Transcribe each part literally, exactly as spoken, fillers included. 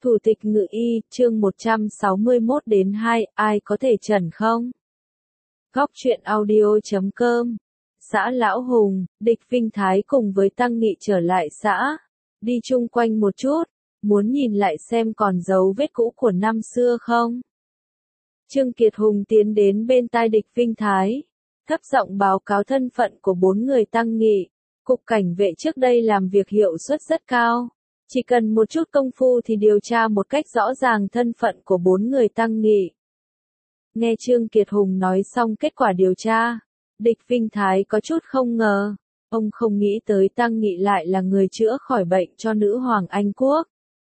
Thủ tịch Ngự Y, chương một trăm sáu mươi mốt đến hai, ai có thể trần không? Góc truyện audio chấm com. Xã Lão Hùng, Địch Vinh Thái cùng với Tăng Nghị trở lại xã. Đi chung quanh một chút, muốn nhìn lại xem còn dấu vết cũ của năm xưa không? Trương Kiệt Hùng tiến đến bên tai Địch Vinh Thái, thấp giọng báo cáo thân phận của bốn người Tăng Nghị. Cục cảnh vệ trước đây làm việc hiệu suất rất cao. Chỉ cần một chút công phu thì điều tra một cách rõ ràng thân phận của bốn người Tăng Nghị. Nghe Trương Kiệt Hùng nói xong kết quả điều tra, Địch Vinh Thái có chút không ngờ. Ông không nghĩ tới Tăng Nghị lại là người chữa khỏi bệnh cho nữ hoàng Anh Quốc,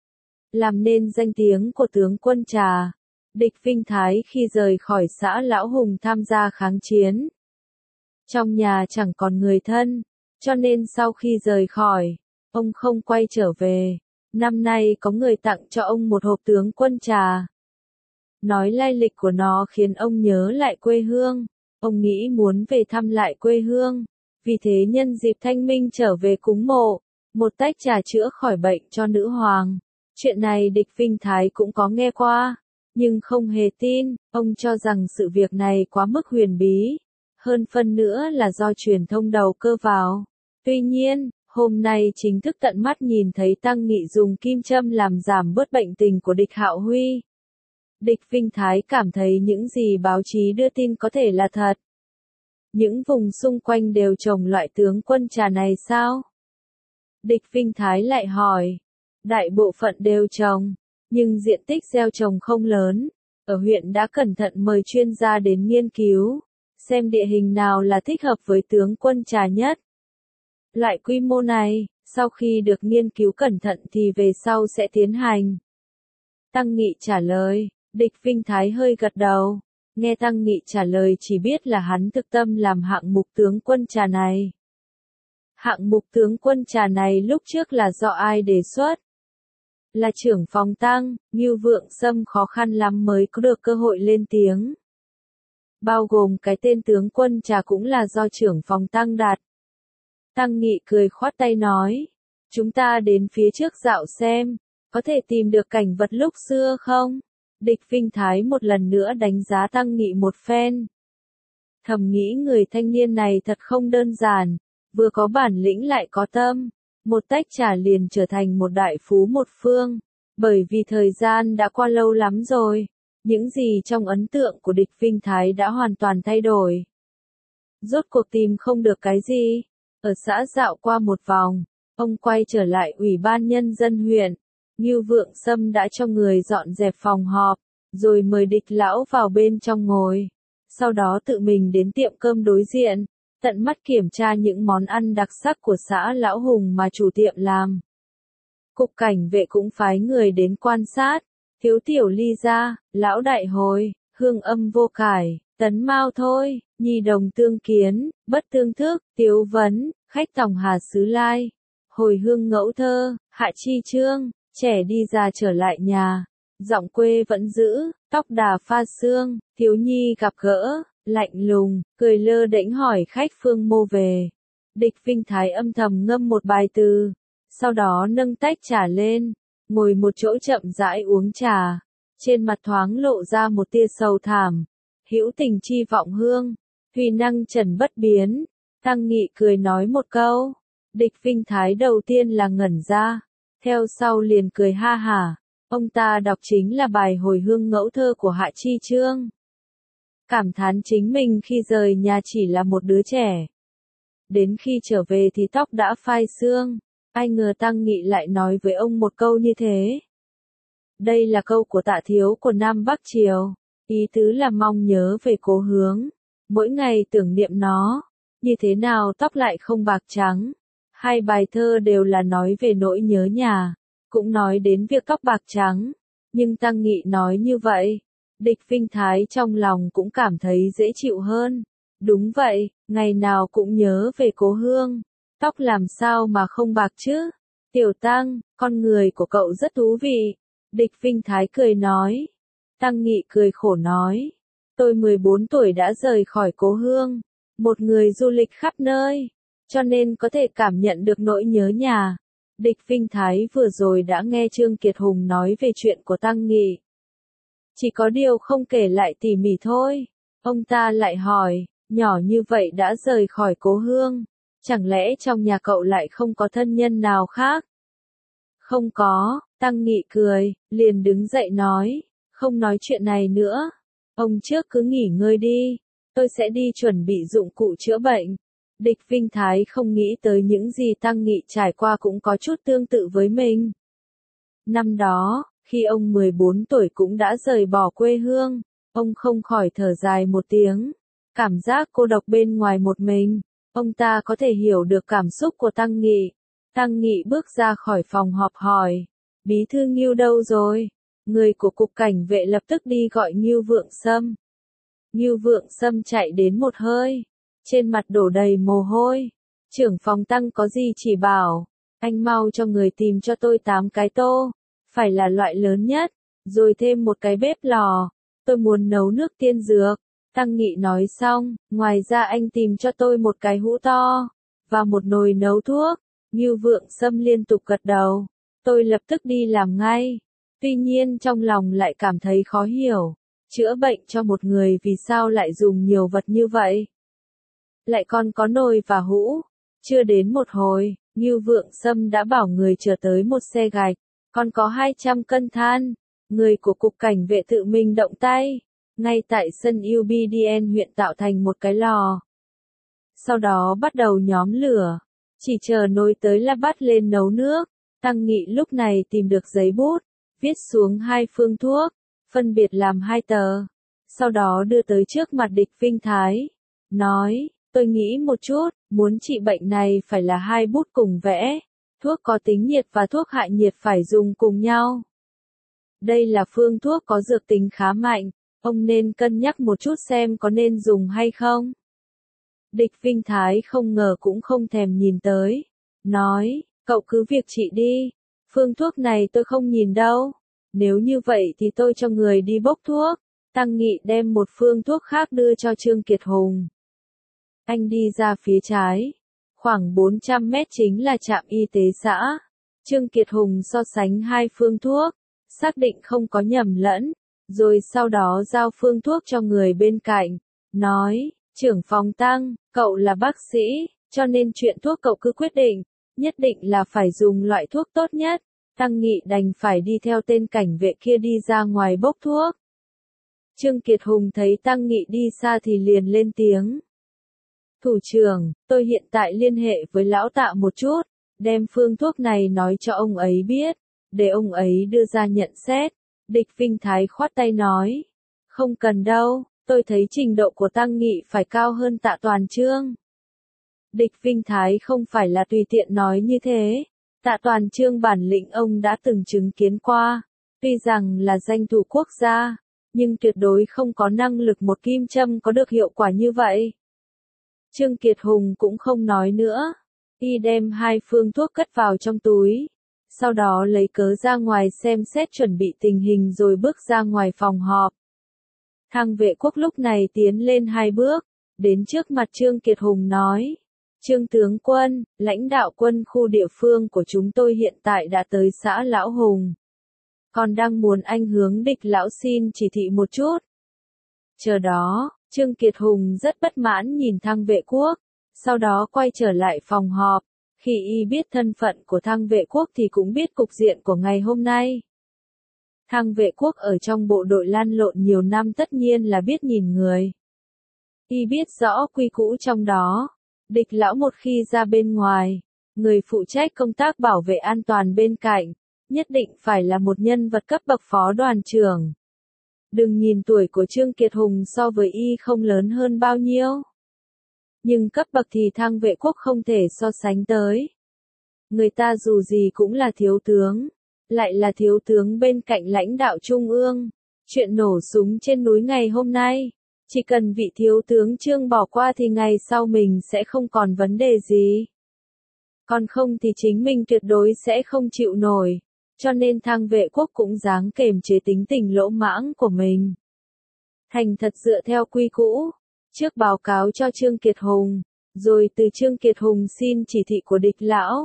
làm nên danh tiếng của tướng quân Trà. Địch Vinh Thái khi rời khỏi xã Lão Hùng tham gia kháng chiến, trong nhà chẳng còn người thân, cho nên sau khi rời khỏi, ông không quay trở về. Năm nay có người tặng cho ông một hộp tướng quân Trà. Nói lai lịch của nó khiến ông nhớ lại quê hương. Ông nghĩ muốn về thăm lại quê hương. Vì thế nhân dịp thanh minh trở về cúng mộ, một tách trà chữa khỏi bệnh cho nữ hoàng. Chuyện này Địch Vinh Thái cũng có nghe qua, nhưng không hề tin. Ông cho rằng sự việc này quá mức huyền bí, hơn phân nữa là do truyền thông đầu cơ vào. Tuy nhiên, hôm nay chính thức tận mắt nhìn thấy Tăng Nghị dùng kim châm làm giảm bớt bệnh tình của Địch Hạo Huy. Địch Vinh Thái cảm thấy những gì báo chí đưa tin có thể là thật. Những vùng xung quanh đều trồng loại tướng quân Trà này sao? Địch Vinh Thái lại hỏi. Đại bộ phận đều trồng, nhưng diện tích gieo trồng không lớn. Ở huyện đã cẩn thận mời chuyên gia đến nghiên cứu, xem địa hình nào là thích hợp với tướng quân Trà nhất. Loại quy mô này, sau khi được nghiên cứu cẩn thận thì về sau sẽ tiến hành. Tăng Nghị trả lời. Địch Vinh Thái hơi gật đầu. Nghe Tăng Nghị trả lời chỉ biết là hắn thực tâm làm hạng mục tướng quân Trà này. Hạng mục tướng quân Trà này lúc trước là do ai đề xuất? Là trưởng phòng Tăng, Ngưu Vượng Sâm khó khăn lắm mới có được cơ hội lên tiếng. Bao gồm cái tên tướng quân Trà cũng là do trưởng phòng Tăng đặt. Tăng Nghị cười khoát tay nói. Chúng ta đến phía trước dạo xem, có thể tìm được cảnh vật lúc xưa không? Địch Vinh Thái một lần nữa đánh giá Tăng Nghị một phen. Thầm nghĩ người thanh niên này thật không đơn giản, vừa có bản lĩnh lại có tâm. Một tách trà liền trở thành một đại phú một phương. Bởi vì thời gian đã qua lâu lắm rồi, những gì trong ấn tượng của Địch Vinh Thái đã hoàn toàn thay đổi. Rốt cuộc tìm không được cái gì. Ở xã dạo qua một vòng, ông quay trở lại Ủy ban Nhân dân huyện. Ngưu Vượng Sâm đã cho người dọn dẹp phòng họp, rồi mời Địch lão vào bên trong ngồi. Sau đó tự mình đến tiệm cơm đối diện, tận mắt kiểm tra những món ăn đặc sắc của xã Lão Hùng mà chủ tiệm làm. Cục cảnh vệ cũng phái người đến quan sát. Thiếu tiểu ly ra, lão đại hồi, hương âm vô cải, tấn mao thôi, nhi đồng tương kiến, bất tương thức, tiếu vấn, khách tòng hà xứ lai. Hồi hương ngẫu thơ, hạ chi chương, trẻ đi ra trở lại nhà. Giọng quê vẫn giữ, tóc đà pha sương, thiếu nhi gặp gỡ, lạnh lùng, cười lơ đễnh hỏi khách phương mô về. Địch Vinh Thái âm thầm ngâm một bài từ, sau đó nâng tách trà lên, ngồi một chỗ chậm rãi uống trà. Trên mặt thoáng lộ ra một tia sầu thảm. Hữu tình chi vọng hương, huy năng trần bất biến. Tăng Nghị cười nói một câu. Địch Vinh Thái đầu tiên là ngẩn ra, theo sau liền cười ha hả. Ông ta đọc chính là bài hồi hương ngẫu thơ của Hạ Chi Chương. Cảm thán chính mình khi rời nhà chỉ là một đứa trẻ. Đến khi trở về thì tóc đã phai sương. Ai ngờ Tăng Nghị lại nói với ông một câu như thế. Đây là câu của Tạ Thiếu của Nam Bắc Triều. Ý tứ là mong nhớ về cố hướng. Mỗi ngày tưởng niệm nó. Như thế nào tóc lại không bạc trắng. Hai bài thơ đều là nói về nỗi nhớ nhà. Cũng nói đến việc tóc bạc trắng. Nhưng Tăng Nghị nói như vậy. Địch Vinh Thái trong lòng cũng cảm thấy dễ chịu hơn. Đúng vậy, ngày nào cũng nhớ về cố hương. Tóc làm sao mà không bạc chứ? Tiểu Tăng, con người của cậu rất thú vị. Địch Vinh Thái cười nói. Tăng Nghị cười khổ nói. Tôi mười bốn tuổi đã rời khỏi cố hương. Một người du lịch khắp nơi. Cho nên có thể cảm nhận được nỗi nhớ nhà. Địch Vinh Thái vừa rồi đã nghe Trương Kiệt Hùng nói về chuyện của Tăng Nghị. Chỉ có điều không kể lại tỉ mỉ thôi. Ông ta lại hỏi, nhỏ như vậy đã rời khỏi cố hương. Chẳng lẽ trong nhà cậu lại không có thân nhân nào khác? Không có, Tăng Nghị cười, liền đứng dậy nói, không nói chuyện này nữa. Ông trước cứ nghỉ ngơi đi, tôi sẽ đi chuẩn bị dụng cụ chữa bệnh. Địch Vinh Thái không nghĩ tới những gì Tăng Nghị trải qua cũng có chút tương tự với mình. Năm đó, khi ông mười bốn tuổi cũng đã rời bỏ quê hương, ông không khỏi thở dài một tiếng. Cảm giác cô độc bên ngoài một mình, ông ta có thể hiểu được cảm xúc của Tăng Nghị. Tăng Nghị bước ra khỏi phòng họp hỏi, Bí thư Ngưu đâu rồi? Người của cục cảnh vệ lập tức đi gọi Ngưu Vượng Sâm. Ngưu Vượng Sâm chạy đến một hơi, trên mặt đổ đầy mồ hôi. Trưởng phòng Tăng có gì chỉ bảo, anh mau cho người tìm cho tôi tám cái tô, phải là loại lớn nhất, rồi thêm một cái bếp lò, tôi muốn nấu nước tiên dược. Tăng Nghị nói xong, ngoài ra anh tìm cho tôi một cái hũ to, và một nồi nấu thuốc. Ngưu Vượng Sâm liên tục gật đầu, tôi lập tức đi làm ngay. Tuy nhiên trong lòng lại cảm thấy khó hiểu, chữa bệnh cho một người vì sao lại dùng nhiều vật như vậy? Lại còn có nồi và hũ. Chưa đến một hồi, Ngưu Vượng Sâm đã bảo người chở tới một xe gạch, còn có hai trăm cân than. Người của cục cảnh vệ tự mình động tay, ngay tại sân u bê đê en huyện tạo thành một cái lò. Sau đó bắt đầu nhóm lửa, chỉ chờ nồi tới là bắt lên nấu nước. Tăng Nghị lúc này tìm được giấy bút, viết xuống hai phương thuốc, phân biệt làm hai tờ. Sau đó đưa tới trước mặt Địch Vinh Thái, nói, tôi nghĩ một chút, muốn trị bệnh này phải là hai bút cùng vẽ, thuốc có tính nhiệt và thuốc hại nhiệt phải dùng cùng nhau. Đây là phương thuốc có dược tính khá mạnh, ông nên cân nhắc một chút xem có nên dùng hay không. Địch Vinh Thái không ngờ cũng không thèm nhìn tới, nói, cậu cứ việc trị đi, phương thuốc này tôi không nhìn đâu, nếu như vậy thì tôi cho người đi bốc thuốc. Tăng Nghị đem một phương thuốc khác đưa cho Trương Kiệt Hùng. Anh đi ra phía trái, khoảng bốn trăm mét chính là trạm y tế xã. Trương Kiệt Hùng so sánh hai phương thuốc, xác định không có nhầm lẫn, rồi sau đó giao phương thuốc cho người bên cạnh, nói, trưởng phòng Tăng, cậu là bác sĩ, cho nên chuyện thuốc cậu cứ quyết định, nhất định là phải dùng loại thuốc tốt nhất. Tăng Nghị đành phải đi theo tên cảnh vệ kia đi ra ngoài bốc thuốc. Trương Kiệt Hùng thấy Tăng Nghị đi xa thì liền lên tiếng. Thủ trưởng, tôi hiện tại liên hệ với lão Tạ một chút, đem phương thuốc này nói cho ông ấy biết, để ông ấy đưa ra nhận xét. Địch Vinh Thái khoát tay nói, không cần đâu, tôi thấy trình độ của Tăng Nghị phải cao hơn Tạ Toàn Chương. Địch Vinh Thái không phải là tùy tiện nói như thế, Tạ Toàn Chương bản lĩnh ông đã từng chứng kiến qua, tuy rằng là danh thủ quốc gia, nhưng tuyệt đối không có năng lực một kim châm có được hiệu quả như vậy. Trương Kiệt Hùng cũng không nói nữa, y đem hai phương thuốc cất vào trong túi, sau đó lấy cớ ra ngoài xem xét chuẩn bị tình hình rồi bước ra ngoài phòng họp. Thang Vệ Quốc lúc này tiến lên hai bước, đến trước mặt Trương Kiệt Hùng nói, Trương tướng quân, lãnh đạo quân khu địa phương của chúng tôi hiện tại đã tới xã Lão Hùng. Còn đang muốn anh hướng Địch lão xin chỉ thị một chút. Chờ đó, Trương Kiệt Hùng rất bất mãn nhìn Thang Vệ Quốc, sau đó quay trở lại phòng họp. Khi y biết thân phận của Thang Vệ Quốc thì cũng biết cục diện của ngày hôm nay. Thang Vệ Quốc ở trong bộ đội lan lộn nhiều năm tất nhiên là biết nhìn người. Y biết rõ quy củ trong đó. Địch lão một khi ra bên ngoài, người phụ trách công tác bảo vệ an toàn bên cạnh, nhất định phải là một nhân vật cấp bậc phó đoàn trưởng. Đừng nhìn tuổi của Trương Kiệt Hùng so với y không lớn hơn bao nhiêu. Nhưng cấp bậc thì Thang Vệ Quốc không thể so sánh tới. Người ta dù gì cũng là thiếu tướng, lại là thiếu tướng bên cạnh lãnh đạo trung ương. Chuyện nổ súng trên núi ngày hôm nay, chỉ cần vị thiếu tướng Trương bỏ qua thì ngày sau mình sẽ không còn vấn đề gì. Còn không thì chính mình tuyệt đối sẽ không chịu nổi. Cho nên Thang Vệ Quốc cũng dáng kềm chế tính tình lỗ mãng của mình. Thành thật dựa theo quy cũ, trước báo cáo cho Trương Kiệt Hùng, rồi từ Trương Kiệt Hùng xin chỉ thị của Địch lão.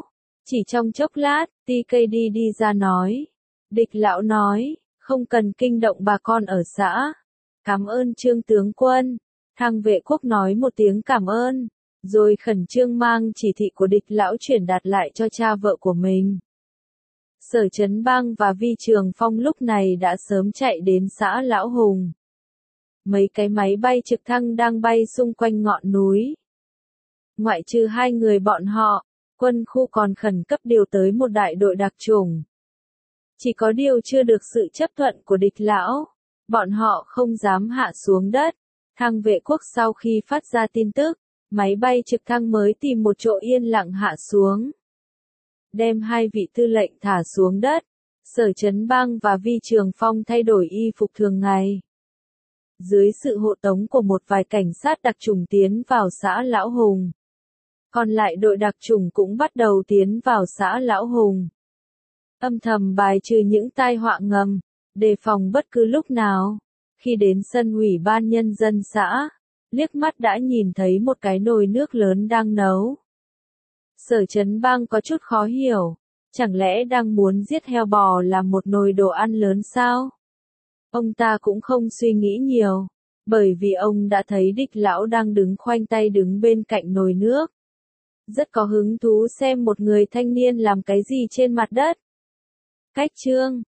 Chỉ trong chốc lát, tê ca đê đi ra nói. Địch lão nói, không cần kinh động bà con ở xã. Cảm ơn Trương tướng quân. Thang Vệ Quốc nói một tiếng cảm ơn, rồi khẩn trương mang chỉ thị của địch lão chuyển đạt lại cho cha vợ của mình. Sở Trấn Bang và Vi Trường Phong lúc này đã sớm chạy đến xã Lão Hùng. Mấy cái máy bay trực thăng đang bay xung quanh ngọn núi. Ngoại trừ hai người bọn họ, quân khu còn khẩn cấp điều tới một đại đội đặc chủng. Chỉ có điều chưa được sự chấp thuận của địch lão, bọn họ không dám hạ xuống đất. Thang Vệ Quốc sau khi phát ra tin tức, máy bay trực thăng mới tìm một chỗ yên lặng hạ xuống. Đem hai vị tư lệnh thả xuống đất, Sở Trấn Bang và Vi Trường Phong thay đổi y phục thường ngày. Dưới sự hộ tống của một vài cảnh sát đặc chủng tiến vào xã Lão Hùng. Còn lại đội đặc chủng cũng bắt đầu tiến vào xã Lão Hùng. Âm thầm bài trừ những tai họa ngầm, đề phòng bất cứ lúc nào. Khi đến sân ủy ban nhân dân xã, liếc mắt đã nhìn thấy một cái nồi nước lớn đang nấu. Sở Trấn Bang có chút khó hiểu, chẳng lẽ đang muốn giết heo bò làm một nồi đồ ăn lớn sao? Ông ta cũng không suy nghĩ nhiều, bởi vì ông đã thấy địch lão đang đứng khoanh tay đứng bên cạnh nồi nước. Rất có hứng thú xem một người thanh niên làm cái gì trên mặt đất. Cách chương